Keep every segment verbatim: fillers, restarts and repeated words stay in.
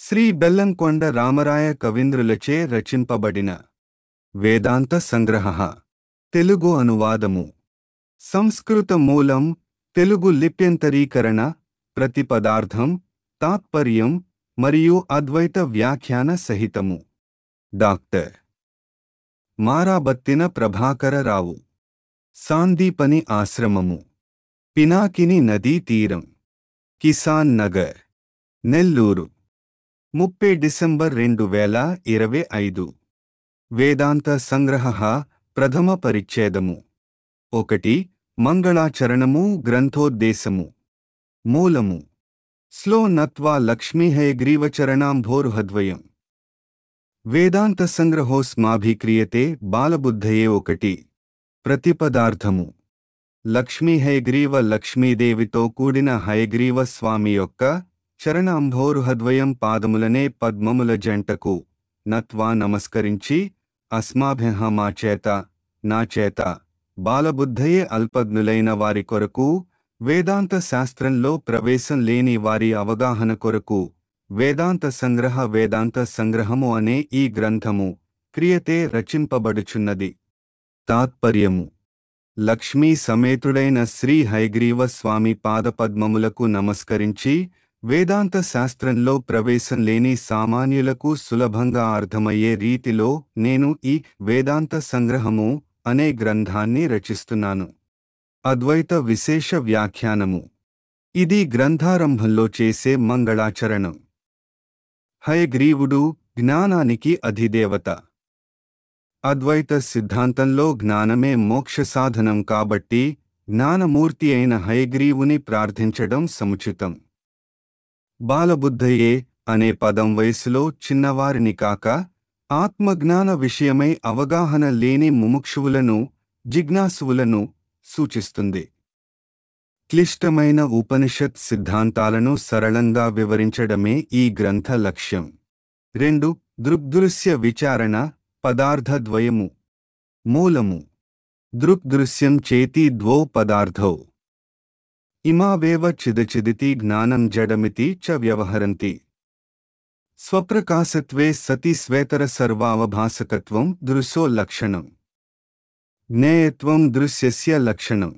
శ్రీ బెల్లంకొండ రామరాయ కవీంద్రులచే రచింపబడిన వేదాంత సంగ్రహ తెలుగు అనువాదము సంస్కృత మూలం తెలుగు లిప్యంతరీకరణ ప్రతిపదార్థం తాత్పర్యం మరియు అద్వైత వ్యాఖ్యాన సహితము డాక్టర్ మారాబత్తిన ప్రభాకరరావు సాందీపని ఆశ్రమము పినాకిని నదీ తీరం కిసాన్ నగర్ నెల్లూరు ముప్పై డిసెంబర్ రెండు వేల ఇరవై ఐదు వేదాంత సంగ్రహ ప్రథమ పరిచ్ఛేదము ఒకటి మంగళాచరణము గ్రంథోద్దేశము మూలము స్లో నత్వా లక్ష్మీహయగ్రీవచరణాంభోరుహద్వయం వేదాంత సంగ్రహోస్మాభిక్రియతే బాలబుద్ధయే ఒకటి ప్రతిపదార్థము లక్ష్మీహయగ్రీవ లక్ష్మీదేవితో కూడిన హయగ్రీవ స్వామి యొక్క చరణాంభోరుహద్వయం పాదములనే పద్మముల జంటకు నత్వా నమస్కరించి అస్మాభ్యః మా చేత నా చేత బాలబుద్ధయే అల్పజ్ఞులైన వారి కొరకు వేదాంత శాస్త్రంలో ప్రవేశం లేని వారి అవగాహన కొరకు వేదాంత సంగ్రహ వేదాంత సంగ్రహము అనే ఈ గ్రంథము క్రియతే రచింపబడుచున్నది. తాత్పర్యము లక్ష్మీ సమేతుడైన శ్రీ హయగ్రీవ స్వామి పాదపద్మములకు నమస్కరించి వేదాంత శాస్త్రంలో ప్రవేశం లేని సామాన్యులకు సులభంగా అర్థమయ్యే రీతిలో నేను ఈ వేదాంత సంగ్రహము అనే గ్రంథాన్ని రచిస్తున్నాను. అద్వైత విశేష వ్యాఖ్యానము ఇది గ్రంథారంభంలో చేసే మంగళాచరణం. హయగ్రీవుడు జ్ఞానానికి అధిదేవత. అద్వైత సిద్ధాంతంలో జ్ఞానమే మోక్ష సాధనం కాబట్టి జ్ఞానమూర్తి అయిన హయగ్రీవుని ప్రార్థించడం సముచితం. బాలబుద్ధయే అనే పదం వయసులో చిన్నవారిని కాక ఆత్మజ్ఞాన విషయమై అవగాహన లేని ముముక్షువులను జిజ్ఞాసువులను సూచిస్తుంది. క్లిష్టమైన ఉపనిషత్ సిద్ధాంతాలను సరళంగా వివరించడమే ఈ గ్రంథ లక్ష్యం. రెండు దృగ్దృశ్య విచారణ పదార్థద్వయము మూలము దృగ్దృశ్యం చేతి ద్వౌ పదార్థౌ ఇమావేవ చిదచిదితి జ్ఞానం జడమితి చ వ్యవహరంతి. స్వప్రకాశత్వే సతి స్వేతర సర్వావభాసకత్వం దృశో లక్షణం. జ్ఞేయత్వం దృశ్యస్య లక్షణం.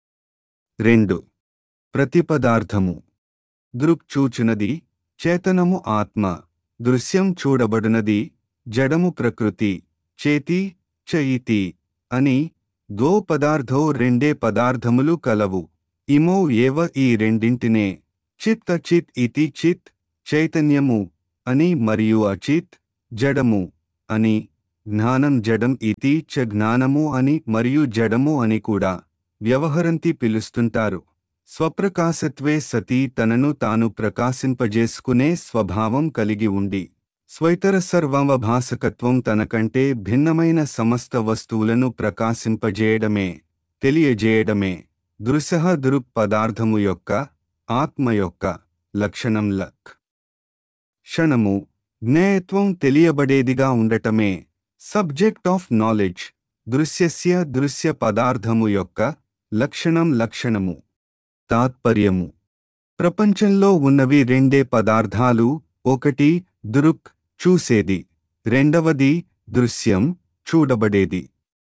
రెండు ప్రతిపదార్థము దృక్ చూచునది చేతనము ఆత్మ, దృశ్యం చూడబడునది జడము ప్రకృతి, చేతి చ ఇతి అని ద్వౌ పదార్థౌ రెండే పదార్థములు కలవు. ఇమౌ ఏవ ఈ రెండింటినే చిత్ అచిత్ ఇతి చిత్ చైతన్యము అని మరియు అచిత్ జడము అని, జ్ఞానం జడం ఇతి చ జ్ఞానము అని మరియు జడము అని కూడా వ్యవహరంతి పిలుస్తుంటారు. స్వప్రకాశత్వే సతీ తనను తాను ప్రకాశింపజేసుకునే స్వభావం కలిగి ఉండి, స్వైతర సర్వావభాసకత్వం తనకంటే భిన్నమైన సమస్త వస్తువులను ప్రకాశింపజేయడమే తెలియజేయడమే దృశః దృక్ పదార్థము యొక్క ఆత్మ యొక్క లక్షణం. లక్ క్షణము జ్ఞేయత్వం తెలియబడేదిగా ఉండటమే సబ్జెక్ట్ ఆఫ్ నాలెడ్జ్. దృశ్యస్య దృశ్య పదార్థము యొక్క లక్షణం లక్షణము. తాత్పర్యము ప్రపంచంలో ఉన్నవి రెండే పదార్థాలు. ఒకటి దృక్ చూసేది, రెండవది దృశ్యం చూడబడేది.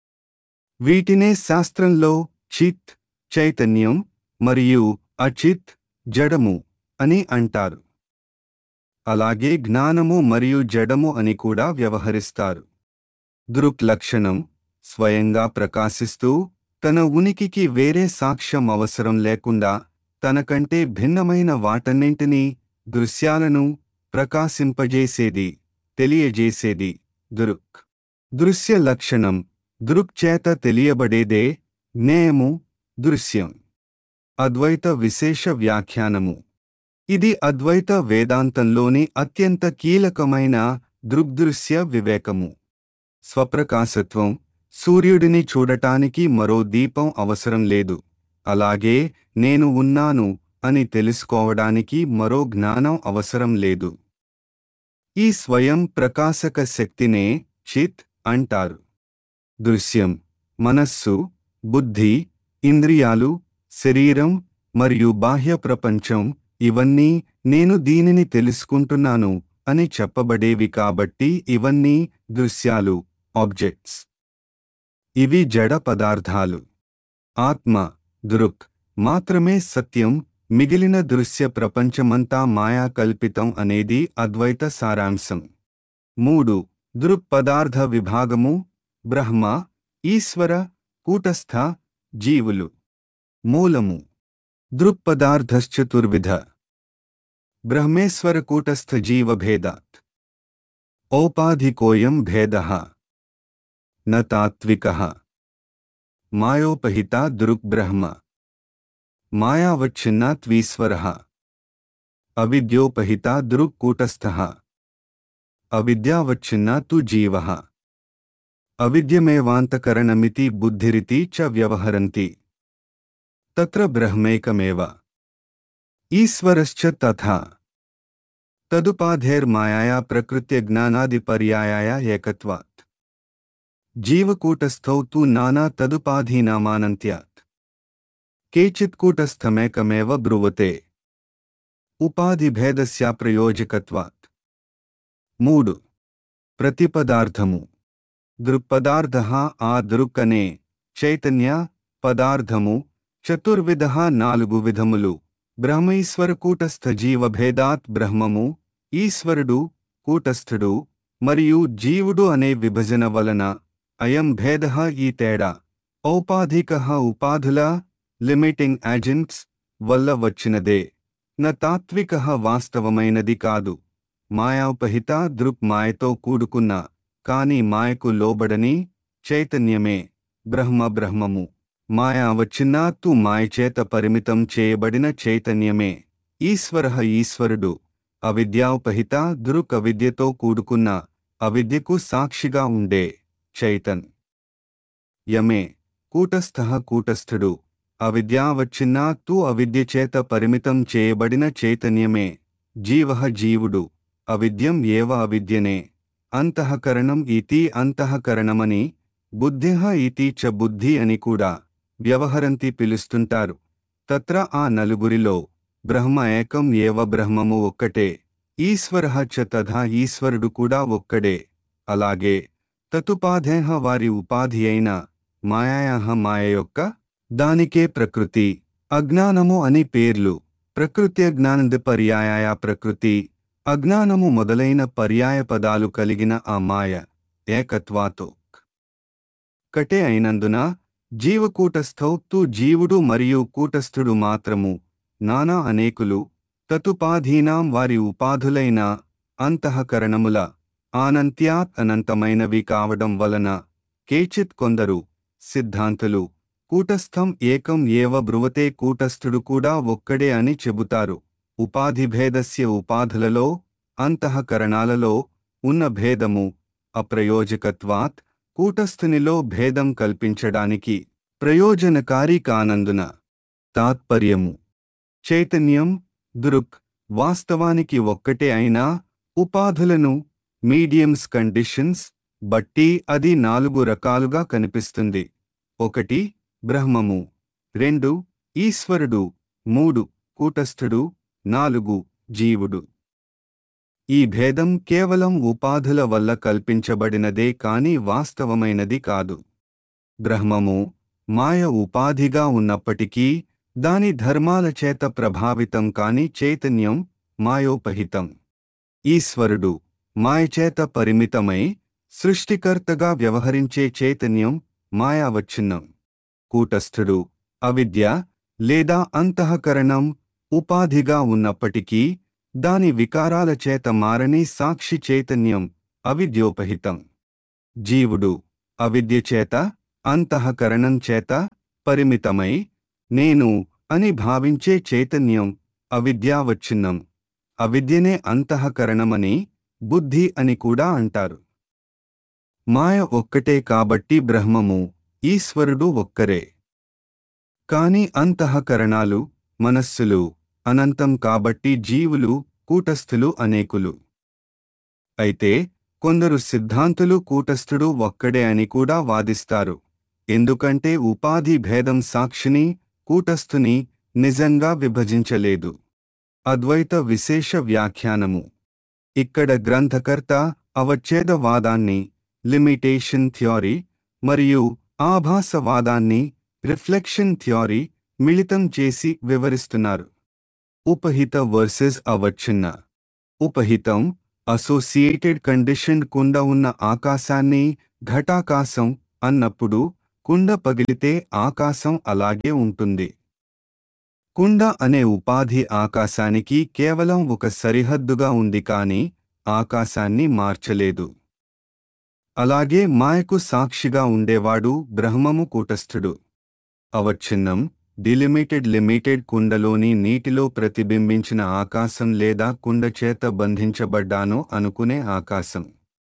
వీటినే శాస్త్రంలో చిత్ చైతన్యం మరియు అచిత్ జడము అని అంటారు. అలాగే జ్ఞానము మరియు జడము అని కూడా వ్యవహరిస్తారు. దృక్ లక్షణం స్వయంగా ప్రకాశిస్తూ తన ఉనికికి వేరే సాక్ష్యం అవసరం లేకుండా తనకంటే భిన్నమైన వాటన్నింటినీ దృశ్యాలను ప్రకాశింపజేసేది తెలియజేసేది దృక్. దృశ్య లక్షణం దృక్ చేత తెలియబడేదే జ్ఞేయము దృశ్యం. అద్వైత విశేష వ్యాఖ్యానము ఇది అద్వైత వేదాంతంలోని అత్యంత కీలకమైన దృగ్దృశ్య వివేకము. స్వప్రకాశత్వం సూర్యుడిని చూడటానికి మరో దీపం అవసరం లేదు. అలాగే నేను ఉన్నాను అని తెలుసుకోవడానికి మరో జ్ఞానం అవసరం లేదు. ఈ స్వయం ప్రకాశక శక్తినే చిత్ అంటారు. దృశ్యం మనస్సు, బుద్ధి, ఇంద్రియాలు, శరీరం మరియు బాహ్య ప్రపంచం ఇవన్నీ నేను దీనిని తెలుసుకుంటున్నాను అని చెప్పబడేవి కాబట్టి ఇవన్నీ దృశ్యాలు, ఆబ్జెక్ట్స్. ఇవి జడ పదార్థాలు. ఆత్మ, దృక్ మాత్రమే సత్యం, మిగిలిన దృశ్య ప్రపంచమంతా మాయా కల్పితం అనేది అద్వైత సారాంశం. మూడు. దృక్ పదార్థ విభాగము: బ్రహ్మ, ఈశ్వర, కూటస్థ, జీవులు. మూలము: దృక్పదార్థశ్చతుర్విధ. బ్రహ్మేశ్వర కూటస్థ జీవభేదాత్ ఔపాధికోయం భేదః న తాత్వికః. మాయోపహితా దృక్ బ్రహ్మ, మాయావచ్ఛిన్నాత్వీశ్వరః. అవిద్యోపహితా దృక్ కూటస్థః, అవిద్యావచ్ఛిన్నా తు జీవః. అవిద్యమేవాంతకరణమితి బుద్ధిరితి చ వ్యవహరంతి. తత్ర బ్రహ్మైకమేవ. ఈశ్వరశ్చ తథా. తదుపాధేర్మాయా ప్రకృత్యజ్ఞానాదిపర్యాయాయ ఏకత్వాత్. జీవకూటస్థౌ తు నానా తదుపాధీనామానంత్యాత్. కేచిత్కూటస్థమేకమేవ బ్రువతే. ఉపాధిభేదస్యాప్రయోజకత్వాత్. మూడు. ప్రతిపదార్థము: దృక్పదార్థః ఆ దృక్ అనే చైతన్య పదార్థము చతుర్విధః నాలుగు విధములు. బ్రహ్మైశ్వర కూటస్థ జీవభేదాత్ బ్రహ్మము, ఈశ్వరుడు, కూటస్థుడు మరియు జీవుడు అనే విభజన వలన అయం భేదః ఈ తేడా ఔపాధికః ఉపాధుల లిమిటింగ్ ఏజెంట్స్ వల్ల వచ్చినదే. న తాత్వికః వాస్తవమైనది కాదు. మాయాపహిత దృక్ మాయతో కూడుకున్న కాని మాయకు లోబడని చైతన్యమే బ్రహ్మ. బ్రహ్మము మాయావచ్ఛిన్నా తు మాయచేత పరిమితం చేయబడిన చైతన్యమే ఈశ్వరః. ఈశ్వరుడు అవిద్యాపహిత దృక్ అవిద్యతో కూడుకున్న అవిద్యకు సాక్షిగా ఉండే చైతన్ యమే కూటస్థః. కూటస్థుడు అవిద్యావచ్ఛిన్నా తు అవిద్యచేత పరిమితం చేయబడిన చైతన్యమే జీవః. జీవుడు అవిద్యం ఏవ అవిద్యనే. అంతఃకరణం ఇతి అంతఃకరణమని, బుద్ధిః ఇతి చ బుద్ధి అని కూడా వ్యవహరంతి పిలుస్తుంటారు. తత్ర ఆ నలుగురిలో బ్రహ్మ ఏకం ఏవ. బ్రహ్మము ఒక్కటే. ఈశ్వరః చ తథా ఈశ్వరుడు కూడా ఒక్కడే. అలాగే తతుపాధేః వారి ఉపాధి అయిన మాయాయాః మాయ యొక్క దానికే ప్రకృతి, అజ్ఞానము అని పేర్లు. ప్రకృత్యజ్ఞానంద పర్యాయాయ ప్రకృతి, అజ్ఞానము మొదలైన పర్యాయ పదాలు కలిగిన ఆ మాయ ఏకత్వాతో కటే అయినందున జీవకూటస్థౌ తు జీవుడు మరియు కూటస్థుడు మాత్రము నానా అనేకులు. తతుపాధీనాం వారి ఉపాధులైన అంతఃకరణముల ఆనంత్యాత్ అనంతమైనవి కావడం వలన కేచిత్ కొందరు సిద్ధాంతులు కూటస్థం ఏకం ఏవ బ్రువతే. కూటస్థుడు కూడా ఒక్కడే అని చెబుతారు. ఉపాధిభేదస్య ఉపాధులలో అంతఃకరణాలలో ఉన్న భేదము అప్రయోజకత్వాత్ కూటస్థునిలో భేదం కల్పించడానికి ప్రయోజనకారి కానందున. తాత్పర్యము: చైతన్యం దృక్ వాస్తవానికి ఒక్కటే అయినా ఉపాధులను మీడియంస్ కండిషన్స్ బట్టి అది నాలుగు రకాలుగా కనిపిస్తుంది. ఒకటి బ్రహ్మము, రెండు ఈశ్వరుడు, మూడు కూటస్థుడు, నాలుగు జీవుడు. ఈ భేదం కేవలం ఉపాధుల వల్ల కల్పించబడినదే కాని వాస్తవమైనది కాదు. బ్రహ్మము మాయ ఉపాధిగా ఉన్నప్పటికీ దాని ధర్మాల చేత ప్రభావితం కాని చైతన్యం మాయోపహితం. ఈశ్వరుడు మాయచేత పరిమితమై సృష్టికర్తగా వ్యవహరించే చైతన్యం మాయావచ్ఛిన్నం. కూటస్థుడు అవిద్య లేదా అంతఃకరణం ఉపాధిగా ఉన్నప్పటికీ దాని వికారాల చేత మారని సాక్షి చైతన్యం అవిద్యోపహితం. జీవుడు అవిద్య చేత అంతఃకరణం చేత పరిమితమై నేను అని భావించే చైతన్యం అవిద్యావచ్ఛిన్నం. అవిద్యనే అంతఃకరణమని, బుద్ధి అని కూడా అంటారు. మాయ ఒక్కటే కాబట్టి బ్రహ్మము, ఈశ్వరుడు ఒక్కరే. కాని అంతఃకరణాలు, మనస్సులు అనంతం కాబట్టి జీవులు, కూటస్థులు అనేకులు. అయితే కొందరు సిద్ధాంతులు కూటస్థుడు ఒక్కడే అని కూడా వాదిస్తారు. ఎందుకంటే ఉపాధి భేదం సాక్షిని, కూటస్థుని నిజంగా విభజించలేదు. అద్వైత విశేష వ్యాఖ్యానము. ఇక్కడ గ్రంథకర్త అవచ్ఛేదవాదాన్ని లిమిటేషన్ థియరీ మరియు ఆభాసవాదాన్ని రిఫ్లెక్షన్ థియరీ మిళితం చేసి వివరిస్తున్నారు. ఉపహిత వర్సెస్ అవచ్ఛిన్న. ఉపహితం అసోసియేటెడ్ కండిషన్ కుండ ఉన్న ఆకాశాన్ని ఘటాకాశం అన్నప్పుడు కుండ పగిలితే ఆకాశం అలాగే ఉంటుంది. కుండ అనే ఉపాధి ఆకాశానికి కేవలం ఒక సరిహద్దుగా ఉంది కానీ ఆకాశాన్ని మార్చలేదు. అలాగే మాయకు సాక్షిగా ఉండేవాడు బ్రహ్మము కూటస్థుడు. అవచ్ఛిన్నం డిలిమిటెడ్ లిమిటెడ్ కుండలోని నీటిలో ప్రతిబింబించిన ఆకాశం లేదా కుండ చేత బంధించబడ్డాను అనుకునే ఆకాశం.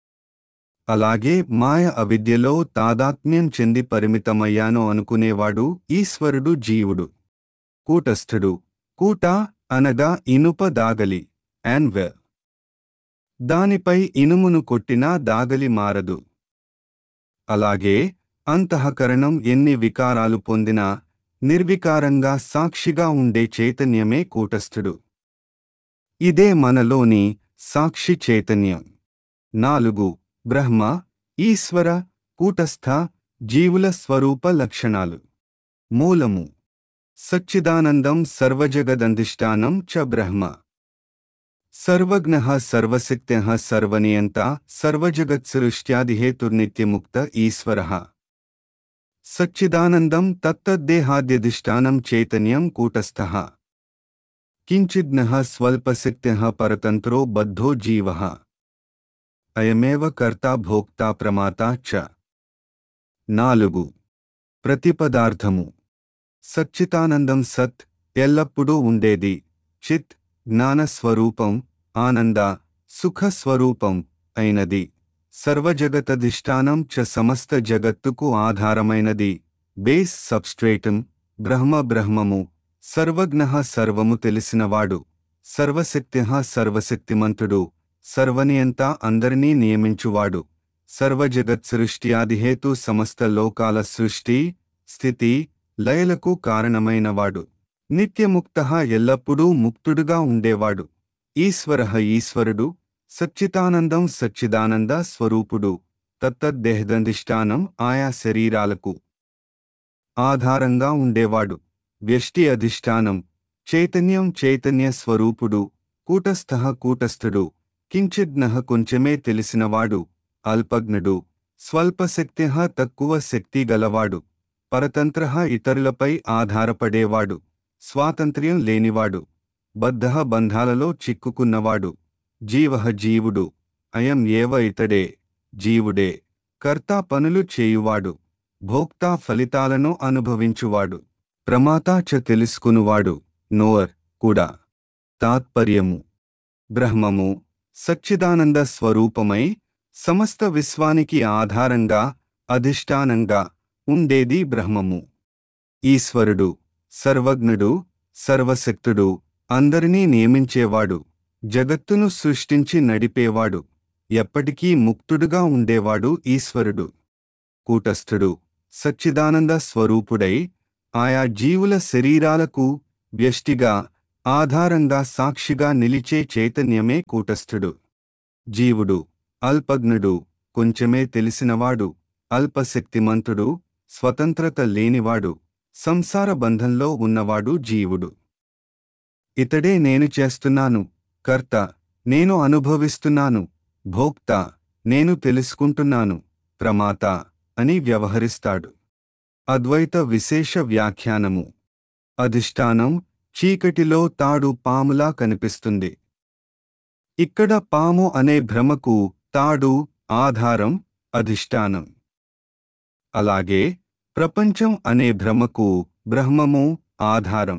అలాగే మాయ అవిద్యలో తాదాత్మ్యం చెంది పరిమితమయ్యాను అనుకునేవాడు ఈశ్వరుడు జీవుడు. కూటస్థుడు. కూట అనగా ఇనుప దాగలి యాన్వె. దానిపై ఇనుమును కొట్టినా దాగలి మారదు. అలాగే అంతఃకరణం ఎన్ని వికారాలు పొందినా నిర్వికారంగా సాక్షిగా ఉండే చైతన్యమే కూటస్థుడు. ఇదే మనలోని సాక్షి చైతన్యం. నాలుగు బ్రహ్మ, ఈశ్వర, కూటస్థ జీవుల స్వరూప లక్షణాలు. మూలము సచ్చిదానందం సర్వజగదంధిష్టానం చ బ్రహ్మ. సర్వజ్ఞః సర్వశక్త్యః సర్వనియంత సర్వజగత్సృష్ట్యాదిహేతుర్నిత్యముక్త ఈశ్వరః. సచ్చిదానందం తత్తద్దేహాద్యధిష్టానం చైతన్యం కూటస్థః. కించిజ్ఞః స్వల్పశక్త్యః పరతంత్రో బద్ధో జీవః. అయమేవ కర్తా భోక్తా ప్రమాతా చ. నాలుగు ప్రతిపదార్థము. సచ్చితానందం సత్ ఎల్లప్పుడూ ఉండేది. చిత్ జ్ఞానస్వరూపం, ఆనంద సుఖస్వరూపం అయినది. సర్వజగతధిష్టానం చ సమస్త జగత్తుకు ఆధారమైనది. Base substratum. బ్రహ్మ బ్రహ్మము. సర్వజ్ఞః సర్వము తెలిసినవాడు. సర్వశక్త్యః సర్వశక్తిమంతుడు. సర్వనియంత అందరినీ నియమించువాడు. సర్వజగత్సృష్ట్యాదిహేతు సమస్త లోకాల సృష్టి స్థితి లయలకు కారణమైనవాడు. నిత్యముక్తః ఎల్లప్పుడూ ముక్తుడుగా ఉండేవాడు. ఈశ్వరః ఈశ్వరుడు. సచ్చితానందం సచ్చిదానంద స్వరూపుడు. తత్తద్దేహదంధిష్టానం ఆయా శరీరాలకు ఆధారంగా ఉండేవాడు. వ్యష్టి అధిష్టానం. చైతన్యం చైతన్య స్వరూపుడు. కూటస్థః కూటస్థుడు. కించిజ్ఞః కొంచెమే తెలిసినవాడు. అల్పజ్ఞుడు. స్వల్పశక్త్యః తక్కువ శక్తి గలవాడు. పరతంత్రః ఇతరులపై ఆధారపడేవాడు. స్వాతంత్ర్యం లేనివాడు. బద్ధః బంధాలలో చిక్కుకున్నవాడు. జీవః జీవుడు. అయం ఏవ ఇతడే జీవుడే. కర్తా పనులు చేయువాడు. భోక్తా ఫలితాలను అనుభవించువాడు. ప్రమాతా చ తెలుసుకునువాడు. నోవర్ కూడా. తాత్పర్యము. బ్రహ్మము సచ్చిదానంద స్వరూపమై సమస్త విశ్వానికి ఆధారంగా అధిష్టానంగా ఉండేది బ్రహ్మము. ఈశ్వరుడు సర్వజ్ఞుడు, సర్వశక్తుడు, అందరినీ నియమించేవాడు. జగత్తును సృష్టించి నడిపేవాడు. ఎప్పటికీ ముక్తుడుగా ఉండేవాడు ఈశ్వరుడు. కూటస్థుడు సచ్చిదానంద స్వరూపుడై ఆయా జీవుల శరీరాలకు వ్యష్టిగా ఆధారంగా సాక్షిగా నిలిచే చైతన్యమే కూటస్థుడు. జీవుడు అల్పజ్ఞుడు. కొంచెమే తెలిసినవాడు. అల్పశక్తిమంతుడు. స్వతంత్రత లేనివాడు. సంసార బంధంలో ఉన్నవాడు జీవుడు. ఇతడే నేను చేస్తున్నాను. కర్త నేను అనుభవిస్తున్నాను. భోక్త నేను తెలుసుకుంటున్నాను. ప్రమాత అని వ్యవహరిస్తాడు. అద్వైత విశేష వ్యాఖ్యానము. అధిష్టానం చీకటిలో తాడు పాములా కనిపిస్తుంది. ఇక్కడ పాము అనే భ్రమకు తాడు ఆధారం, అధిష్టానం. అలాగే ప్రపంచం అనే భ్రమకు బ్రహ్మము ఆధారం.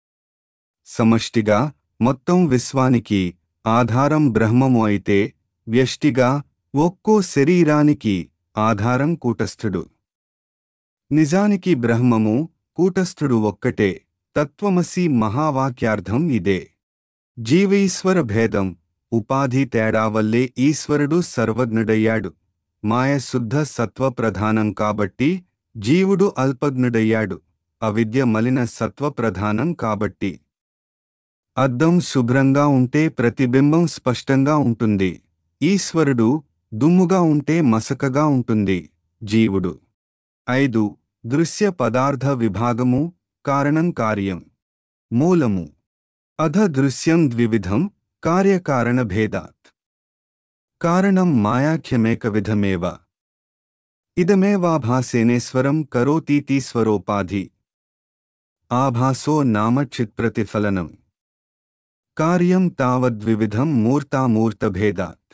సమష్టిగా మొత్తం విశ్వానికి ఆధారం బ్రహ్మము అయితే వ్యష్టిగా ఒక్కో శరీరానికి ఆధారం కూటస్థుడు. నిజానికి బ్రహ్మము కూటస్థుడు ఒక్కటే. తత్వమసి మహావాక్యార్థం ఇదే. జీవీశ్వర భేదం ఉపాధి తేడా వల్లే ఈశ్వరుడు సర్వజ్ఞుడయ్యాడు. మాయ శుద్ధ సత్వ ప్రధానం కాబట్టి జీవుడు అల్పజ్ఞుడయ్యాడు. అవిద్య మలిన సత్వ ప్రధానం కాబట్టి అద్దం శుభ్రంగా ఉంటే ప్రతిబింబం స్పష్టంగా ఉంటుంది. ఈశ్వరుడు దుమ్ముగా ఉంటే మసకగా ఉంటుంది. జీవుడు. ఐదు. దృశ్య పదార్థ విభాగము. కారణం కార్యం. మూలము. అధ దృశ్యం ద్వివిధం కార్యకారణ భేదాత్. కారణం మాయాఖ్యమేక విధమేవ. ఇదమేవాభాసేనేశ్వరం కరోతీతీశ్వరోపాధి. ఆభాసో నామ చిత్ప్రతిఫలనం. కార్యం తావద్వివిధం మూర్తామూర్తభేదాత్.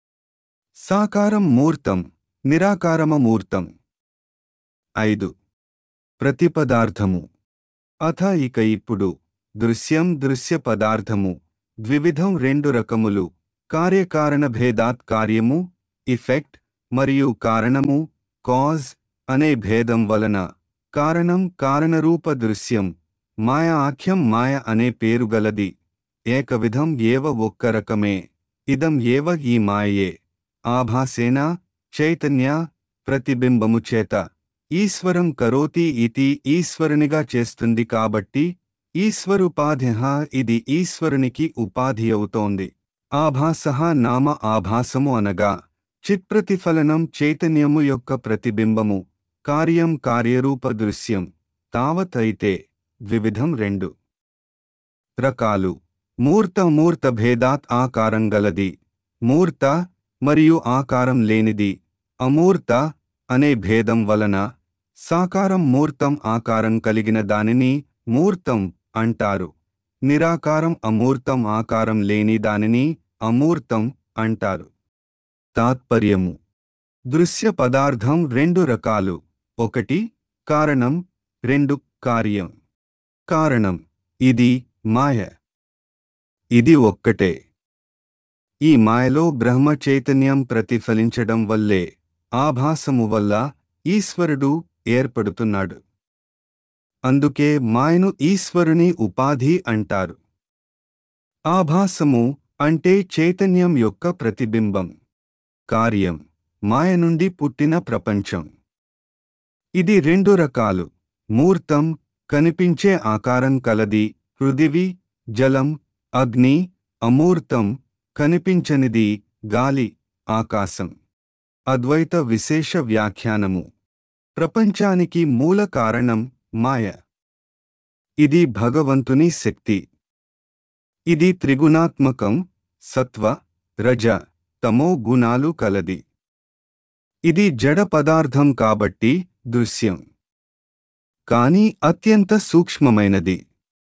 సాకారం మూర్తం నిరాకారమమూర్తం. ఐదు. ప్రతిపదార్థము. అథ ఇక ఇప్పుడు దృశ్యం దృశ్య పదార్థము ద్వివిధం రెండు రకములు. కార్యకారణ భేదాత్ కార్యము ఇఫెక్ట్ మరియు కారణము కాజ్ అనే భేదం వలన కారణం కారణరూప దృశ్యం మాయ ఆఖ్యం మాయ అనే పేరు గలది. ఏకవిధం ఏవ ఒక్క రకమే. ఇదం ఏవ ఈ మాయే. ఆభాసేన చైతన్య ప్రతిబింబము చేత ఈశ్వరం కరోతి ఇతి ఈశ్వరునిగా చేస్తుంది కాబట్టి ఈశ్వరుపాధిః ఇది ఈశ్వరునికి ఉపాధి అవుతోంది. ఆభాసః నామ ఆభాసము అనగా చిత్ప్రతిఫలనం చైతన్యము యొక్క ప్రతిబింబము. కార్యం కార్యరూప దృశ్యం. తావత్ అయితే ద్వివిధం రెండు రకాలు. మూర్త మూర్త భేదాత్ ఆకారం గలది. మూర్త మరియు ఆకారం లేనిది. అమూర్త అనే భేదం వలన సాకారం మూర్తం ఆకారం కలిగిన దానిని మూర్తం అంటారు. నిరాకారం అమూర్తం ఆకారం లేని దానిని అమూర్తం అంటారు. తాత్పర్యము. దృశ్య పదార్థం రెండు రకాలు. ఒకటి కారణం, రెండు కార్యం. కారణం ఇది మాయ. ఇది ఒక్కటే. ఈ మాయలో బ్రహ్మ చైతన్యం ప్రతిఫలించడం వల్లే ఆభాసము వల్ల ఈశ్వరుడు ఏర్పడుతున్నాడు. అందుకే మాయను ఈశ్వరుని ఉపాధి అంటారు. ఆభాసము అంటే చైతన్యం యొక్క ప్రతిబింబం. కార్యం మాయ నుండి పుట్టిన ప్రపంచం. ఇది రెండు రకాలు. మూర్తం కనిపించే ఆకారం కలది పృథివీ జలం అగ్ని. అమూర్తం కనిపించనిది గాలి ఆకాశం. అద్వైత విశేష వ్యాఖ్యానము. ప్రపంచానికి మూల కారణం మాయ. ఇది భగవంతుని శక్తి. ఇది త్రిగుణాత్మకం. సత్వ రజ తమో గుణాలు కలది. ఇది జడ పదార్థం కాబట్టి దృశ్యం. కాని అత్యంత సూక్ష్మమైనది.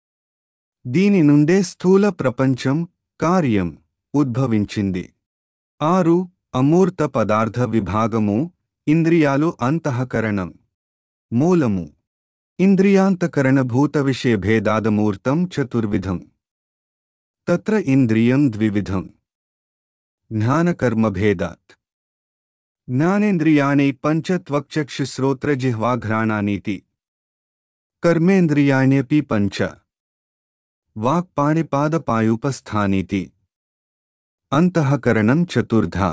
దీని నుండే స్థూల ప్రపంచం కార్యం ఉద్భవించింది. ఆరు. అమూర్త పదార్థ విభాగము. ఇంద్రియాలు అంతఃకరణం. మూలము. ఇంద్రియాంతకరణభూత విషయ భేదాదమూర్తం చతుర్విధం. తత్ర ఇంద్రియం ద్వివిధం. జ్ఞానకర్మభేదాత్. జ్ఞానేంద్రియాణి పంచ త్వక్చక్షుశ్రోత్రజిహ్వాఘ్రాణానీతి. కర్మేంద్రియాణ్యపి పంచ. వాక్పాణిపాదపాయూపస్థానీతి. అంతఃకరణం చతుర్ధా.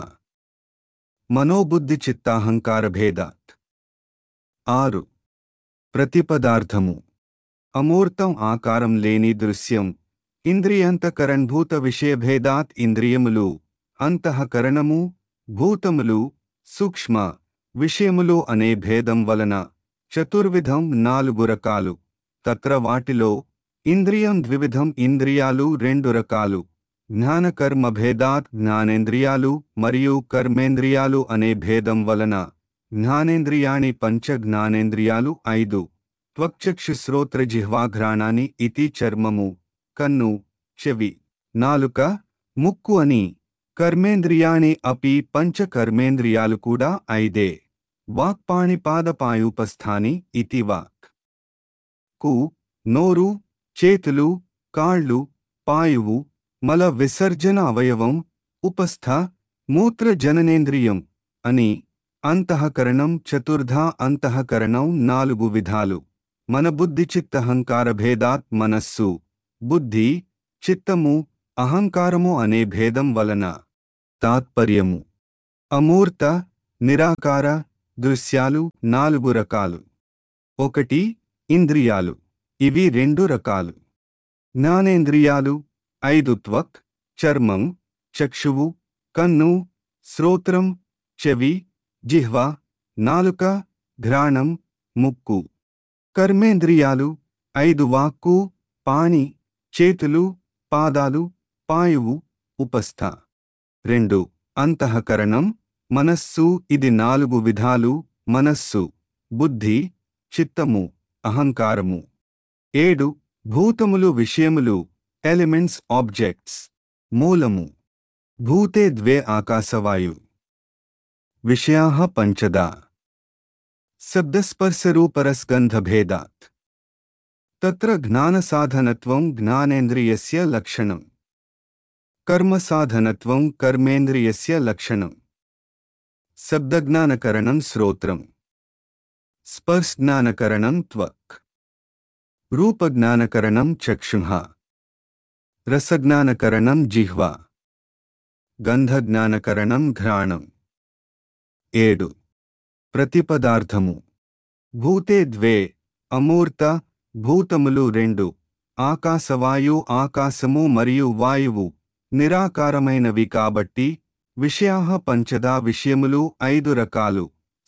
మనోబుద్ధిచిత్తాహంకారభేదాత్. ఆరు. ప్రతిపదార్థము. అమూర్తం ఆకారం లేని దృశ్యం. ఇంద్రియంతకరణభూత విషయభేదాత్ ఇంద్రియములు అంతఃకరణము భూతములు సూక్ష్మ విషయములు అనే భేదం వలన చతుర్విధం నాలుగు రకాలు. తత్ర వాటిలో ఇంద్రియం ద్వివిధం ఇంద్రియాలు రెండు రకాలు. జ్ఞానకర్మభేదాత్ జ్ఞానేంద్రియాలు మరియు కర్మేంద్రియాలు అనే భేదం వలన జ్ఞానేంద్రియాణి పంచ జ్ఞానేంద్రియాలు ఐదు. త్వక్చక్షుశ్రోత్రజిహ్వాఘ్రాణాని ఇతి చర్మము కన్ను చెవి నాలుక ముక్కు అని. కర్మేంద్రియాణి అపి పంచ కర్మేంద్రియాలు కూడా ఐదే. వాక్పాణిపాదపాయూపస్థాని ఇతి వాక్ కు నోరు చేతులు కాళ్ళు పాయువు మల విసర్జన అవయవం ఉపస్థ మూత్ర జననేంద్రియం అని. అంతఃకరణం చతుర్ధా. అంతఃకరణం నాలుగు విధాలు. మన బుద్ధి చిత్తహంకార భేదాత్ మనస్సు బుద్ధి చిత్తము అహంకారము అనే భేదం వలన. తాత్పర్యము. అమూర్త నిరాకార దృశ్యాలు నాలుగు రకాలు. ఒకటి ఇంద్రియాలు. ఇవి రెండు రకాలు. జ్ఞానేంద్రియాలు ఐదు త్వక్ చర్మం, చక్షువు, కన్ను, శ్రోత్రం, చెవి, జిహ్వ, నాలుక, ఘ్రాణం, ముక్కు. కర్మేంద్రియాలు ఐదు వాక్కు, పాణి, చేతులు, పాదాలు, పాయువు, ఉపస్థ. రెండు అంతఃకరణం, మనస్సు. ఇది నాలుగు విధాలు: మనస్సు, బుద్ధి, చిత్తము, అహంకారము. ఏడు భూతములు విషయములు, ఎలిమెంట్స్, ఆబ్జెక్ట్స్. మూలము. భూతే ద్వే ఆకాశవాయు. విషయాః పంచదా. శబ్దస్పర్శరూపరస్గంధభేదాత్. తత్ర జ్ఞానసాధనత్వం జ్ఞానేంద్రియస్య లక్షణం. కర్మసాధనత్వం కర్మేంద్రియస్య లక్షణం. శబ్దజ్ఞానకరణం శ్రోత్రం. స్పర్శజ్ఞానకరణం త్వక్. రూపజ్ఞానకరణం చక్షుః. రసజ్ఞానకరణం జిహ్వ. గంధజ్ఞానకరణం ఘ్రాణం. ఏడు ప్రతిపదార్థము. భూతే ద్వే అమూర్త. భూతములు రెండు: ఆకాశవాయు. ఆకాశము మరియు వాయువు నిరాకారమైనవి కాబట్టి విషయాః పంచదా. విషయములు ఐదు రకాలు: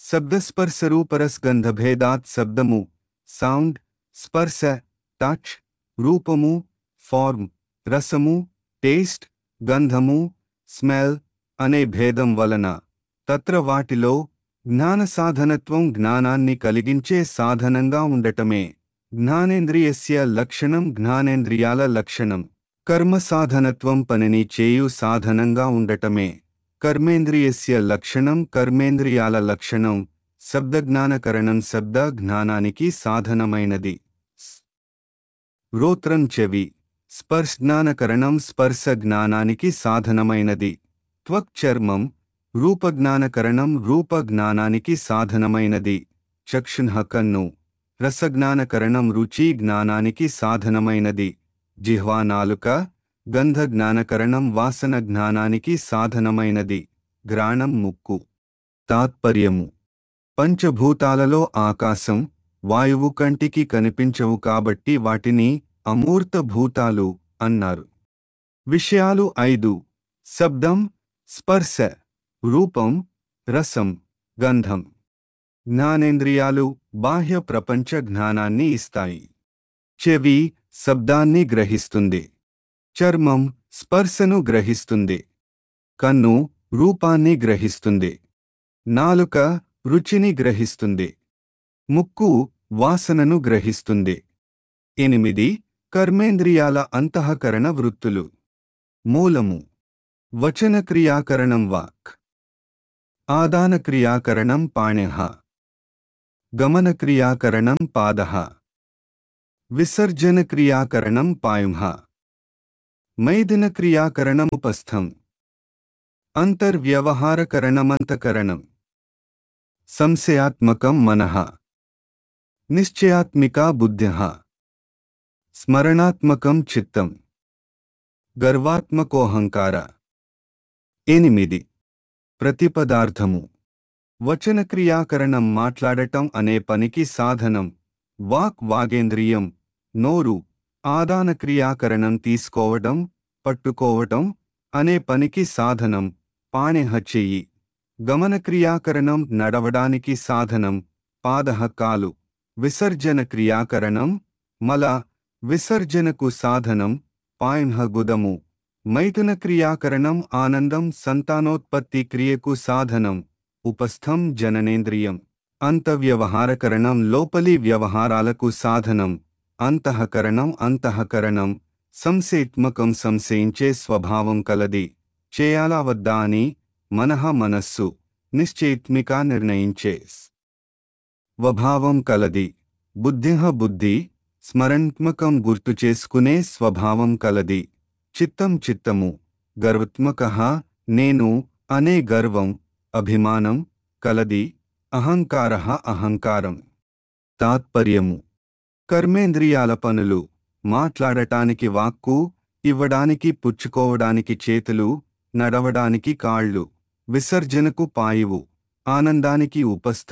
శబ్దస్పర్శరూపరస్గంధభేదాత్. శబ్దము, సౌండ్, స్పర్శ, టచ్, రూపము, ఫార్మ్, రసము, టేస్ట్, గంధము, స్మెల్ అనే భేదం వలన. తత్ర వాటిలో జ్ఞానసాధనత్వం జ్ఞానాన్ని కలిగించే సాధనంగా ఉండటమే జ్ఞానేంద్రియస్య లక్షణం. జ్ఞానేంద్రియాల లక్షణం. కర్మసాధనత్వం పనిని చేయు సాధనంగా ఉండటమే కర్మేంద్రియస్య లక్షణం. కర్మేంద్రియాల లక్షణం. శబ్దజ్ఞానకరణం శబ్ద జ్ఞానానికి సాధనమైనది. శ్రోత్రం చెవి. స్పర్శజ్ఞానకరణం స్పర్శ జ్ఞానానికి సాధనమైనది. త్వక్ చర్మం. రూపజ్ఞానకరణం రూప జ్ఞానానికి సాధనమైనది. చక్షుః కన్ను. రసజ్ఞానకరణం రుచి జ్ఞానానికి సాధనమైనది. జిహ్వా నాలుక. గంధ జ్ఞానకరణం వాసన జ్ఞానానికి సాధనమైనది. ఘ్రాణం ముక్కు. తాత్పర్యము: పంచభూతాలలో ఆకాశం, వాయువు కంటికి కనిపించవు కాబట్టి వాటిని అమూర్త భూతాలు అన్నారు. విషయాలు ఐదు: శబ్దం, స్పర్శ, రూపం, రసం, గంధం. జ్ఞానేంద్రియాలు బాహ్య ప్రపంచ జ్ఞానాన్ని ఇస్తాయి. చెవి శబ్దాన్ని గ్రహిస్తుంది. చర్మం స్పర్శను గ్రహిస్తుంది. కన్ను రూపాన్ని గ్రహిస్తుంది. నాలుక రుచిని గ్రహిస్తుంది. ముక్కు వాసనను గ్రహిస్తుంది. ఎనిమిది కర్మేంద్రియాల అంతఃకరణ వృత్తులు. మూలము. వచనక్రియాకరణం వాక్. ఆదానక్రియాకరణం పాణిః. గమనక్రియాకరణం పాదః. విసర్జనక్రియాకరణం పాయుః. మైథునక్రియాకరణముపస్థం. అంతర్వ్యవహారకరణమంతఃకరణం. సంశయాత్మకం మనః. నిశ్చయాత్మికా బుద్ధిః. స్మరణాత్మకం చిత్తం. గర్వాత్మకోహంకార. ఎనిమిది ప్రతిపదార్థము. వచనక్రియాకరణం మాట్లాడటం అనే పనికి సాధనం. వాక్ వాగేంద్రియం, నోరు. ఆదానక్రియాకరణం తీసుకోవటం, పట్టుకోవటం అనే పనికి సాధనం. పాణిః చెయ్యి. గమనక్రియాకరణం నడవడానికి సాధనం. పాదః కాలు. విసర్జన క్రియాకరణం మల విసర్జనకు సాధనం. పాయుః గుదము. మైథున క్రియాకరణం ఆనందం సంతానోత్పత్తి క్రియకు సాధనం. ఉపస్థం జననేంద్రియం. అంతవ్యవహారకరణం లోపలి వ్యవహారాలకు సాధనం. అంతఃకరణం అంతఃకరణం సంశయాత్మకం సంశయించే స్వభావం కలది. చేయాలా వద్దా అని. మనః మనస్సు. నిశ్చయాత్మిక నిర్ణయించే స్వభావం కలది. బుద్ధిః బుద్ధి. స్మరణాత్మకం గుర్తు చేసుకునే స్వభావం కలది. చిత్తం చిత్తము. గర్వాత్మకః నేను అనే గర్వం, అభిమానం కలది. అహంకారః అహంకారం. తాత్పర్యము. కర్మేంద్రియాల పనులు. మాట్లాడటానికి వాక్కు, ఇవ్వడానికి పుచ్చుకోవడానికి చేతులు, నడవడానికి కాళ్ళు, విసర్జనకు పాయువు, ఆనందానికి ఉపస్థ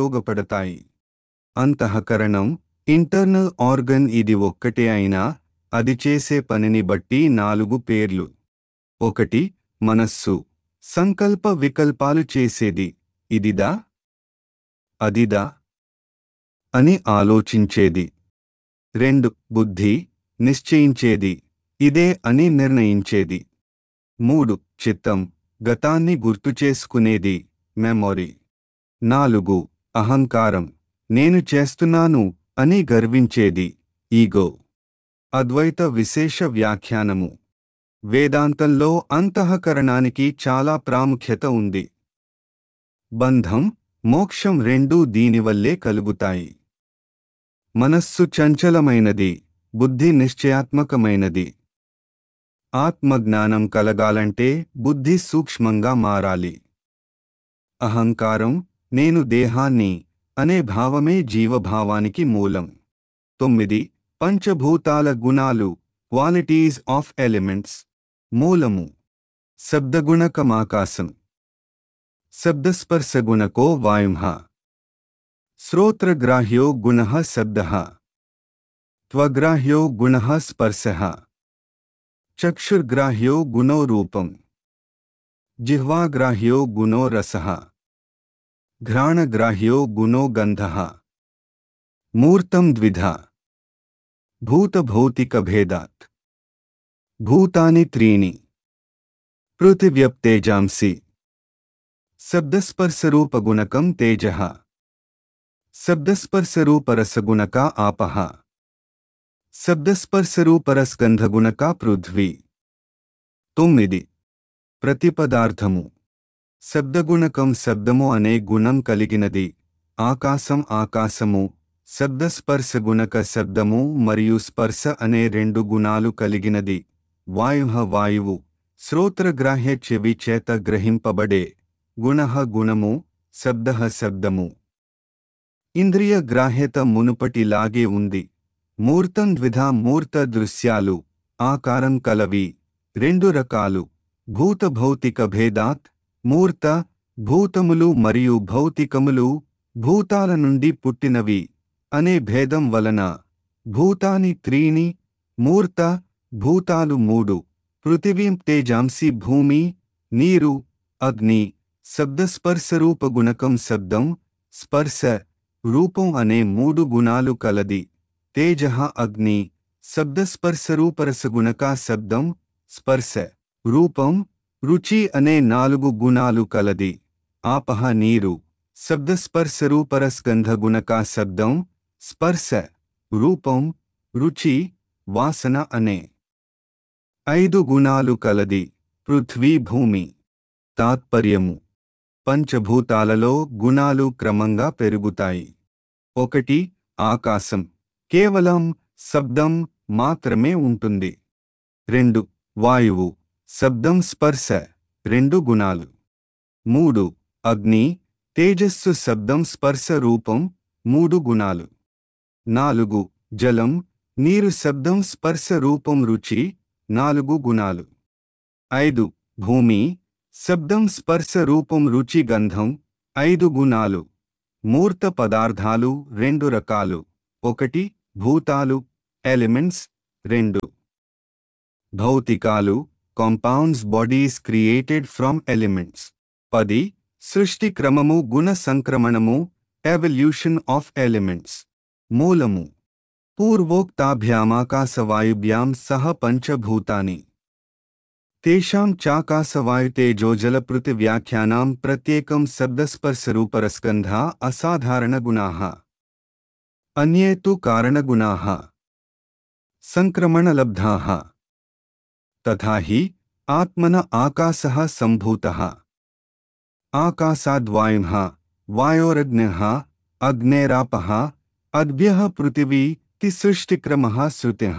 ఉపయోగపడతాయి. అంతఃకరణం ఇంటర్నల్ ఆర్గన్ ఇది ఒక్కటే అయినా అది చేసే పనిని బట్టి నాలుగు పేర్లు. ఒకటి మనస్సు, సంకల్ప వికల్పాలు చేసేది. ఇదిదా అదిదా అని ఆలోచించేది. రెండు బుద్ధి, నిశ్చయించేది, ఇదే అని నిర్ణయించేది. మూడు చిత్తం, గతాన్ని గుర్తుచేసుకునేది, మెమొరీ. నాలుగు అహంకారం, నేను చేస్తున్నాను అని గర్వించేది, ఈగో. అద్వైత విశేష వ్యాఖ్యానము. వేదాంతంలో అంతఃకరణానికి చాలా ప్రాముఖ్యత ఉంది. బంధం, మోక్షం రెండూ దీనివల్లే కలుగుతాయి. మనస్సు చంచలమైనది, బుద్ధి నిశ్చయాత్మకమైనది. ఆత్మజ్ఞానం కలగాలంటే బుద్ధి సూక్ష్మంగా మారాలి. అహంకారం, నేను దేహాన్ని అనే భావమే జీవభావానికి మూలం. తొమ్మిది పంచభూతాల గుణాలు, క్వాలిటీస్ ఆఫ్ ఎలిమెంట్స్. మూలము శబ్దగుణకమాకాశం. శబ్దస్పర్శగుణకో వాయుః. శ్రోత్రగ్రాహ్యో గుణః శబ్దః. త్వగ్రాహ్యో గుణః స్పర్శః. చక్షుర్గ్రాహ్యో గుణో రూపం. జిహ్వాగ్రాహ్యో గుణో రసః. ఘ్రాణగ్రాహ్యో గుణో గంధః. మూర్తం ద్విధా భూతభౌతికభేదాత్. భూతాని త్రీణి. పృథివ్యప్తేజాంసి. శబ్దస్పర్శరూపగుణకం తేజః. శబ్దస్పర్శరూపరసగుణక ఆపః. శబ్దస్పర్శరూపరస్గంధగుణక పృథ్వీ. తొమ్మిది ప్రతిపదార్థము. శబ్దగుణకం శబ్దము అనే గుణం కలిగినది. ఆకాశం ఆకాశము. శబ్దస్పర్శగుణక శబ్దము మరియు స్పర్శ అనే రెండు గుణాలు కలిగినది. వాయుః వాయువు. శ్రోత్రగ్రాహ్య చెవి చేత గ్రహింపబడే. గుణః గుణము. శబ్దః శబ్దము. ఇంద్రియ గ్రాహ్యత మునుపటిలాగే ఉంది. మూర్తం ద్విధా మూర్త దృశ్యాలు, ఆకారం కలవి, రెండు రకాలు. భూతభౌతిక భేదాత్. మూర్త, భూతములు మరియు భౌతికములు, భూతాల నుండి పుట్టినవి అనే భేదం వలన. భూతాని త్రీణి. మూర్త, భూతాలు మూడు. పృథివీం తేజాంసి భూమి, నీరు, అగ్ని. శబ్దస్పర్శరూపగుణకం శబ్దం, స్పర్శ, రూపం అనే మూడు గుణాలు కలది. తేజః అగ్ని. శబ్దస్పర్శరూపరసగుణక శబ్దం, స్పర్శ, రూపం, రుచి అనే నాలుగు గుణాలు కలది. ఆపః నీరు. శబ్దస్పర్శరూపరస్గంధగుణక శబ్దం, స్పర్శ, రూపం, రుచి, వాసన అనే ఐదు గుణాలు కలది. పృథ్వీ భూమి. తాత్పర్యము. పంచభూతాలలో గుణాలు క్రమంగా పెరుగుతాయి. ఒకటి ఆకాశం. కేవలం శబ్దం మాత్రమే ఉంటుంది. రెండు వాయువు. శబ్దం స్పర్శ, రెండు గుణాలు. మూడు అగ్ని. తేజస్సు శబ్దం స్పర్శ రూపం, మూడు గుణాలు. నాలుగు జలం. నీరు శబ్దం స్పర్శ రూపం రుచి, నాలుగు గుణాలు. ఐదు భూమి. శబ్దం స్పర్శ రూపం రుచి గంధం, ఐదు గుణాలు. మూర్త పదార్థాలు రెండు రకాలు. ఒకటి భూతాలు, ఎలిమెంట్స్. రెండు భౌతికాలు, compounds, bodies created from elements. పది సృష్టి క్రమము, గుణ సంక్రమణము, ఎవల్యూషన్ ఆఫ్ ఎలిమెంట్స్. మూలము పూర్వోక్తాభ్యామాకాశవాయుభ్యాం సహ పంచభూతాని. తేషాం చాకాశవాయుతేజోజలపృథివ్యాఖ్యానాం ప్రత్యేకం శబ్దస్పర్శరూపరస్గంధా అసాధారణగుణాః. అన్యే తు కారణగుణాః సంక్రమణలబ్ధాః. తథా హి ఆత్మన ఆకాశః సంభూతః. ఆకాశాద్వాయుః, వాయోరగ్నిః, అగ్నేరాపః, అద్భ్యః పృథివీ తి సృష్టిక్రమః శృతిః.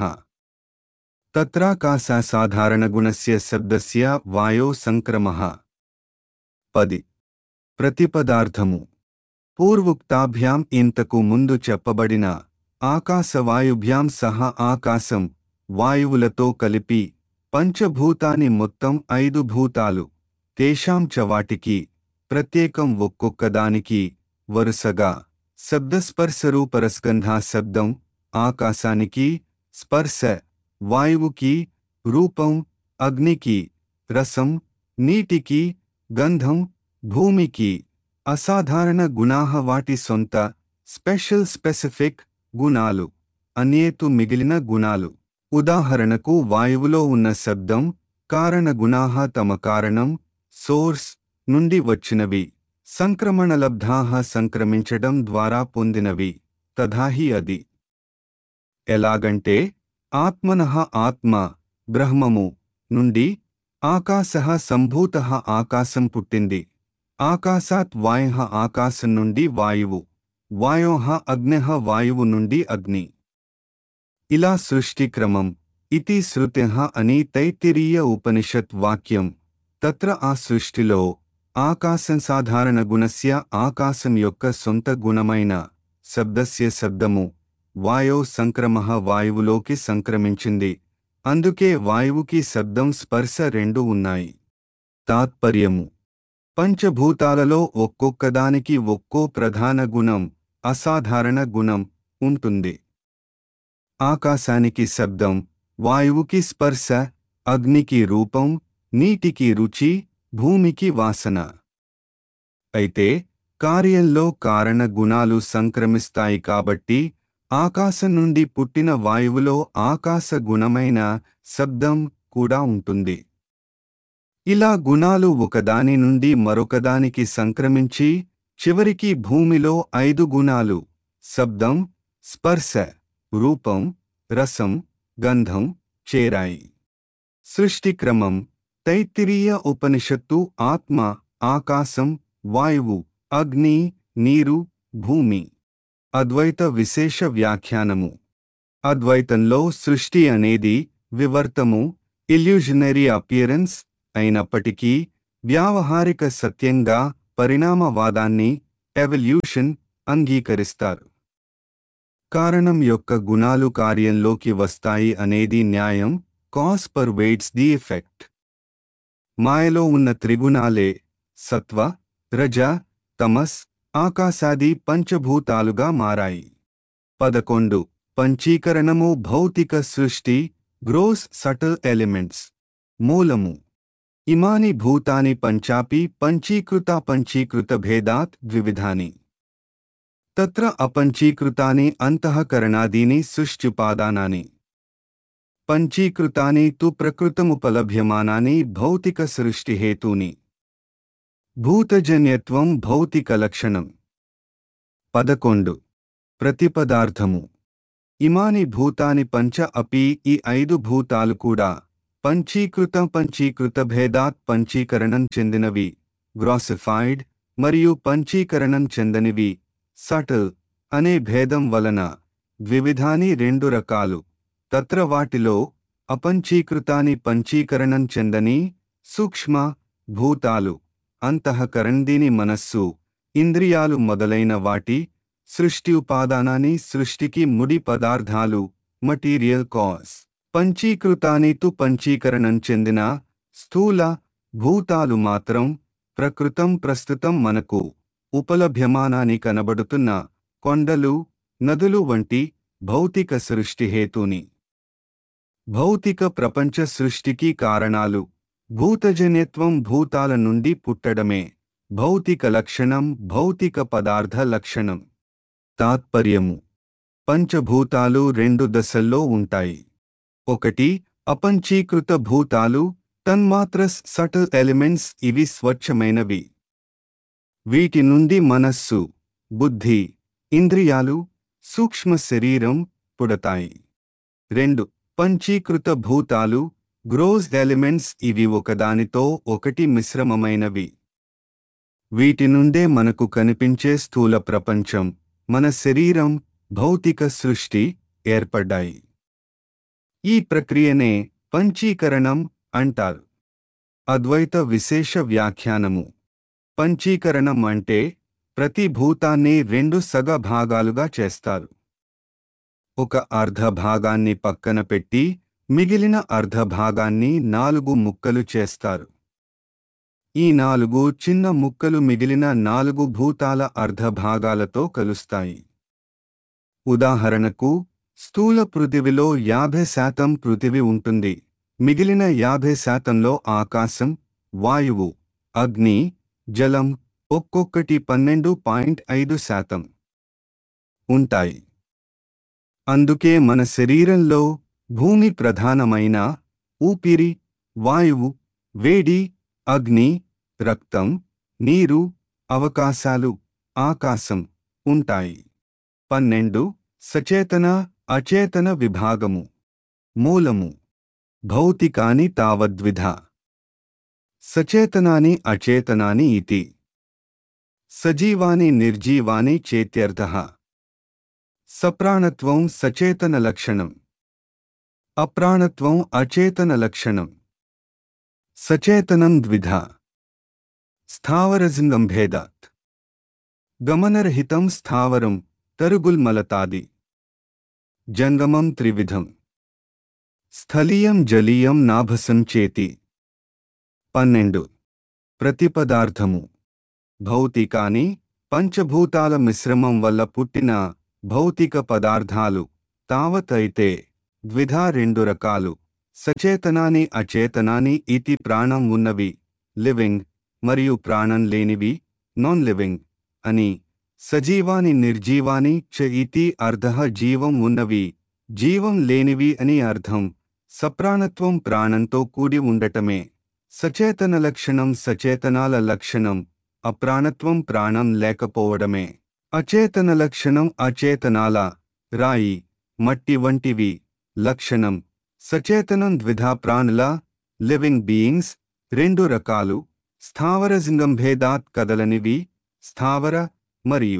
తత్రాకాశసాధారణగుణస్య శబ్దస్య వాయో సంక్రమః. పది ప్రతిపదార్థము. పూర్వుక్తాభ్యాం ఇంతకు ముందు చెప్పబడిన ఆకాశవాయుభ్యాం సహా ఆకాశం, వాయువులతో కలిపి పంచభూతాని మొత్తం ఐదు భూతాలు. తేషాం చ వాటికి, ప్రత్యేకం ఒక్కొక్కదానికి, వరుసగా శబ్దస్పర్శరూపరస్గంధా శబ్దం, ఆకాశానికి స్పర్శ, వాయువుకి రూపం, అగ్నికి రసం, నీటికి గంధం, భూమికి అసాధారణ గుణాహ వాటి సొంత స్పెషల్ స్పెసిఫిక్ గుణాలు అనేతు మిగిలిన గుణాలు. ఉదాహరణకు వాయువులో ఉన్న శబ్దం కారణగుణాహ తమ కారణం సోర్స్ నుండి వచ్చినవి, సంక్రమణలబ్ధాహ సంక్రమించడం ద్వారా పొందినవి, తథాహి అది. ఎలాగంటే ఆత్మనః ఆత్మ బ్రహ్మము నుండి, ఆకాశః సంభూతః ఆకాశం పుట్టింది, ఆకాశాత్ వాయః ఆకాశం నుండి వాయువు, వాయోః అగ్నిః వాయువు నుండి అగ్ని. ఇలా సృష్టి క్రమం ఇతి శృతిః అని తైత్తిరీయ ఉపనిషత్ వాక్యం. తత్ర ఆ సృష్టిలో ఆకాశం సాధారణ గుణస్య ఆకాశం యొక్క సొంత గుణమైన శబ్దస్య శబ్దము, వాయో సంక్రమః వాయువులోకి సంక్రమించింది, అందుకే వాయువుకి శబ్దం స్పర్శ రెండు ఉన్నాయి. తాత్పర్యము: పంచభూతాలలో ఒక్కొక్కదానికి ఒక్కో ప్రధాన గుణం, అసాధారణ గుణం ఉంటుంది. ఆకాశానికి శబ్దం, వాయువుకి స్పర్శ, అగ్నికి రూపం, నీటికి రుచి, భూమికి వాసన. అయితే కార్యంలో కారణ గుణాలు సంక్రమిస్తాయి కాబట్టి ఆకాశం నుండి పుట్టిన వాయువులో ఆకాశ గుణమైన శబ్దం కూడా ఉంటుంది. ఇలా గుణాలు ఒకదాని నుండి మరొకదానికి సంక్రమించి చివరికి భూమిలో ఐదు గుణాలు శబ్దం, స్పర్శ, రూపం, రసం, గంధం చేరాయి. సృష్టి క్రమం తైత్తిరీయ ఉపనిషత్తు ఆత్మ, ఆకాశం, వాయువు, అగ్ని, నీరు, భూమి. అద్వైత విశేష వ్యాఖ్యానము. అద్వైతంలో సృష్టి అనేది వివర్తము, ఇల్యూజనరీ అపియరెన్స్ అయినప్పటికీ వ్యావహారిక సత్యంగా పరిణామవాదాన్ని, ఎవల్యూషన్ అంగీకరిస్తారు. కారణం యొక్క గుణాలు కార్యంలోకి వస్తాయి అనేది న్యాయం. Cause pervades the effect. మాయలో ఉన్న త్రిగుణాలే సత్వ, రజ, తమస్, ఆకాశాది పంచభూతాలుగా మారాయి. పదకొండు. పంచీకరణము భౌతిక సృష్టి, గ్రోస్ సటల్ ఎలిమెంట్స్. మూలము: ఇమాని భూతాని పంచాపి పంచీకృత పంచీకృత భేదాత్ ద్వివిధాని. తత్ర అపంచీకృతాని అంతఃకరణాదీని సృష్ట్యుపాదానాని. పంచీకృతాని తు ప్రకృతముపలభ్యమానాని భౌతిక సృష్టిహేతూని. భూతజన్యత్వం భౌతిక లక్షణం. పదకొండు. ప్రతిపదార్థము: ఇమాని భూతాని పంచ అపి ఈ ఐదు భూతాలు కూడా పంచీకృత పంచీకృత భేదాత్ పంచీకరణం చెందినవి, గ్రాసిఫైడ్, మరియు పంచీకరణం చెందనివి, సటల్ అనే భేదం వలన ద్వివిధాని రెండు రకాలు. తత్ర వాటిలో అపంచీకృతాని పంచీకరణం చెందని సూక్ష్మ భూతాలు, అంతఃకరణదీని మనస్సు, ఇంద్రియాలు మొదలైన వాటి, సృష్టి ఉపాదానాన్ని సృష్టికి ముడి పదార్థాలు, మటీరియల్ కాజ్. పంచీకృతాని తు పంచీకరణం చెందిన స్థూల భూతాలు మాత్రం ప్రకృతం ప్రస్తుతం మనకు ఉపలభ్యమానాన్ని కనబడుతున్న కొండలు, నదులు వంటి భౌతిక సృష్టిహేతుని. భౌతిక ప్రపంచ సృష్టికి కారణాలు. భూతజన్యత్వం భూతాల నుండి పుట్టడమే భౌతిక లక్షణం, భౌతిక పదార్థ లక్షణం. తాత్పర్యము: పంచభూతాలు రెండు దశల్లో ఉంటాయి. ఒకటి అపంచీకృత భూతాలు, తన్మాత్రస్ సటల్ ఎలిమెంట్స్. ఇవి స్వచ్ఛమైనవి. వీటి నుండి మనస్సు, బుద్ధి, ఇంద్రియాలు, సూక్ష్మ శరీరం పుడతాయి. రెండు పంచీకృత భూతాలు, గ్రోస్ ఎలిమెంట్స్. ఇవి ఒకదానితో ఒకటి మిశ్రమమైనవి. వీటి నుండే మనకు కనిపించే స్థూల ప్రపంచం, మన శరీరం, భౌతిక సృష్టి ఏర్పడ్డాయి. ఈ ప్రక్రియనే పంచీకరణం అంటారు. అద్వైత విశేష వ్యాఖ్యానము. పంచీకరణం అంటే ప్రతి భూతాన్ని రెండు సగ భాగాలుగా చేస్తారు. ఒక అర్ధ భాగాన్ని పక్కన పెట్టి మిగిలిన అర్ధ భాగాన్ని నాలుగు ముక్కలు చేస్తారు. ఈ నాలుగు చిన్న ముక్కలు మిగిలిన నాలుగు భూతాల అర్ధ భాగాలతో కలుస్తాయి. ఉదాహరణకు స్థూల పృథివిలో యాభై శాతం పృథివి ఉంటుంది. మిగిలిన యాభై శాతంలో ఆకాశం, వాయువు, అగ్ని, జలం ఒక్కొక్కటి పన్నెండు పాయింట్ ఐదు శాతం ఉంటాయి. అందుకే మన శరీరంలో భూమి ప్రధానమైన ఊపిరి, వాయువు, వేడి, అగ్ని, రక్తం, నీరు, అవకాశాలు, ఆకాశం ఉంటాయి. పన్నెండు సచేతన అచేతన విభాగము. మూలము. భౌతికాని తావద్విధ. సచేతనాని అచేతనాని ఇతి. సజీవాని నిర్జీవాని చేత్యర్థః. సప్రాణత్వం సచేతన లక్షణం. అప్రాణత్వం అచేతన లక్షణం. సచేతనం ద్విధా. స్థావరజంగం భేదాత్. గమనరహితం స్థావరం తరుగుల్మలతాది. జంగమం త్రివిధం. స్థలీయం జలీయం నాభసం చేతి. పన్నెండు ప్రతిపదార్థము. భౌతికాని పంచభూతాల మిశ్రమం వల్ల పుట్టిన భౌతిక పదార్థాలు తావతైతే ద్విధా రెండు రకాలు. సచేతనాని అచేతనాని ఇతి. ప్రాణం ఉన్నవి లివింగ్ మరియు ప్రాణం లేనివి నాన్ లివింగ్ అని. సజీవాని నిర్జీవాని చ ఇతి. అర్ధః జీవం ఉన్నవి జీవం లేనివి అని అర్థం. సప్రాణత్వం ప్రాణంతో కూడి ఉండటమే సచేతన లక్షణం. సచేతనాల లక్షణం అప్రాణత్వం ప్రాణం లేకపోవడమే. అచేతన లక్షణం అచేతనాల రాయి, మట్టి వంటివి లక్షణం. సచేతనం ద్విధా. ప్రాణుల లివింగ్ బీయింగ్స్ రెండు రకాలు. స్థావరజంగం భేదాత్. కదలనివి స్థావర మరియు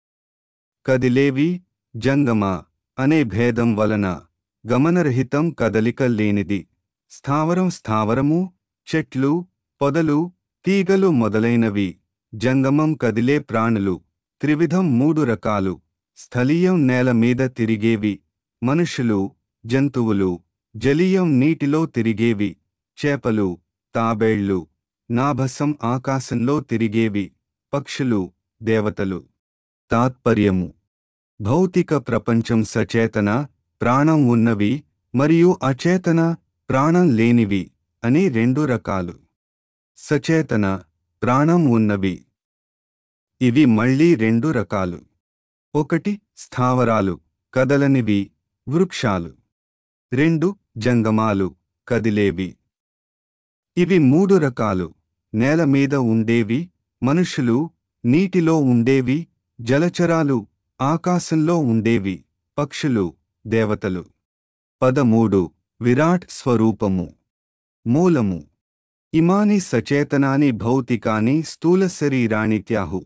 కదిలేవి జంగమ అనే భేదం వలన. గమనరహితం కదలిక లేనిది. స్థావరం స్థావరము చెట్లు, పొదలు, తీగలు మొదలైనవి. జంగమం కదిలే ప్రాణులు. త్రివిధం మూడు రకాలు. స్థలీయం నేల మీద తిరిగేవి మనుషులు, జంతువులు. జలీయం నీటిలో తిరిగేవి చేపలు, తాబేళ్లు. నాభసం ఆకాశంలో తిరిగేవి పక్షులు, దేవతలు. తాత్పర్యము. భౌతిక ప్రపంచం సచేతన ప్రాణం ఉన్నవి మరియు అచేతన ప్రాణం లేనివి అని రెండు రకాలు. సచేతన ప్రాణం ఉన్నవి. ఇవి మళ్ళీ రెండు రకాలు. ఒకటి స్థావరాలు కదలనివి వృక్షాలు. రెండు జంగమాలు కదిలేవి. ఇవి మూడు రకాలు. నేల మీద ఉండేవి మనుషులు, నీటిలో ఉండేవి జలచరాలు, ఆకాశంలో ఉండేవి పక్షులు, దేవతలు. పదమూడు విరాట్ స్వరూపము. మూలము. ఇమాని సచేతనాని భౌతికాని స్థూల శరీరాణిత్యాహు.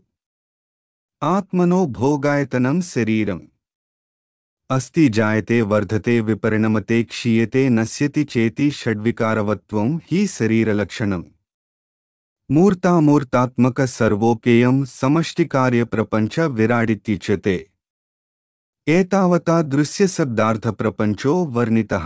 ఆత్మనో భోగాయతనం శరీరం. అస్తి జాయతే వర్ధతే విపరిణమతే క్షీయతే నశ్యతి చేతి షడ్వికారవత్వం హి శరీరలక్షణం. మూర్తామూర్తాత్మక సర్వోప్యేయం సమష్టికార్యప్రపంచ విరాడిత్యుచ్యతే. ఏతావతా దృశ్యశబ్దార్థప్రపంచో వర్ణితః.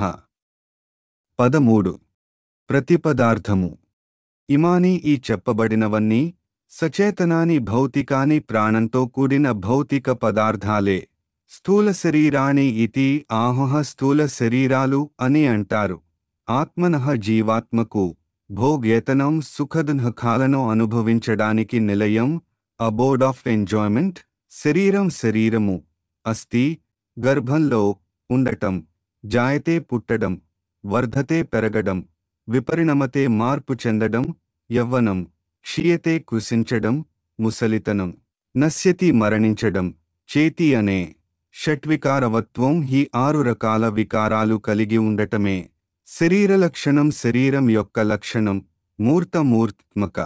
పదమూడు ప్రతిపదార్థము. ఇమాని ఈ చెప్పబడినవన్నీ సచేతనాని భౌతికాని ప్రాణంతో కూడిన భౌతిక పదార్థాలే. స్థూల శరీరాణి ఇతి. ఆహుః స్థూల శరీరాలు అని అంటారు. ఆత్మనః జీవాత్మకు భోగ్యేతనం సుఖదుఃఖాలను అనుభవించడానికి నిలయం, అబోర్డ్ ఆఫ్ ఎంజాయ్మెంట్. శరీరం శరీరము. అస్తి గర్భంలో ఉండటం. జాయతే పుట్టడం. వర్ధతే పెరగడం. విపరిణమతే మార్పు చెందడం యవ్వనం. క్షీయతే కృశించడం ముసలితనం. నశ్యతి మరణించడం. చేతి అనే షట్వికారవత్వం హి ఆరు రకాల వికారాలు కలిగి ఉండటమే శరీరలక్షణం. శరీరం యొక్క లక్షణం మూర్తమూర్త్మక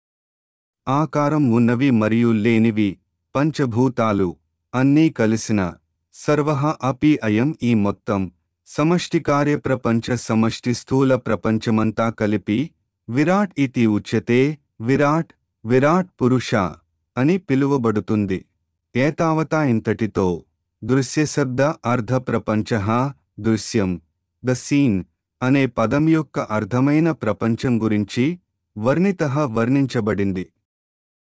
ఆకారం ఉన్నవి మరియు లేనివి పంచభూతాలు అన్నీ కలిసిన సర్వః అపి అయం ఈ మొత్తం సమష్టి కార్యప్రపంచ సమష్టి స్థూల ప్రపంచమంతా కలిపి విరాట్ ఇతి ఉచ్యతే. విరాట్ విరాట్ పురుష అని పిలువబడుతుంది. ఏతావతా ఇంతటితో దృశ్యశబ్ద అర్ధ ప్రపంచః దృశ్యం ద సీన్ అనే పదం యొక్క అర్థమైన ప్రపంచం గురించి వర్ణితః వర్ణించబడింది.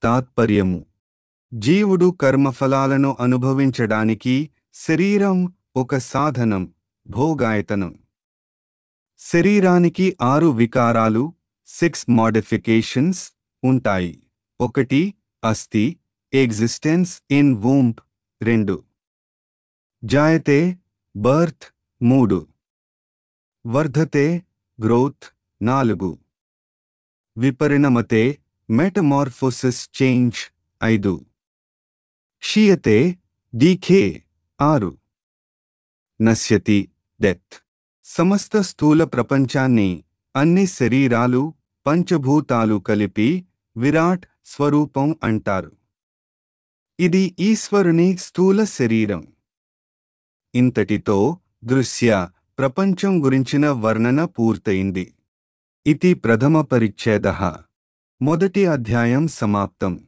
తాత్పర్యము. జీవుడు కర్మఫలాలను అనుభవించడానికి శరీరం ఒక సాధనం, భోగాయతనం. శరీరానికి ఆరు వికారాలు, సిక్స్ మోడిఫికేషన్స్ ఉంటాయి. ఒకటి అస్థి, ఎగ్జిస్టెన్స్ ఇన్ వూంబ్. రెండు జాయతే, బర్త్. మూడు వర్ధతే, గ్రోత్. నాలుగు విపరిణమతే, మెటమార్ఫోసిస్, చేంజ్. ఐదు క్షీయతే, డీకే. ఆరు నశ్యతి, డెత్. సమస్త స్థూల ప్రపంచాన్ని, అన్ని శరీరాలు, పంచభూతాలు కలిపి విరాట్ స్వరూపం అంటారు. ఇది ఈశ్వరుని స్థూల శరీరం. ఇంతటితో దృశ్య ప్రపంచం గురించిన వర్ణన పూర్తయింది. ఇతి ప్రథమ పరిచ్ఛేదః. మొదటి అధ్యాయం సమాప్తం.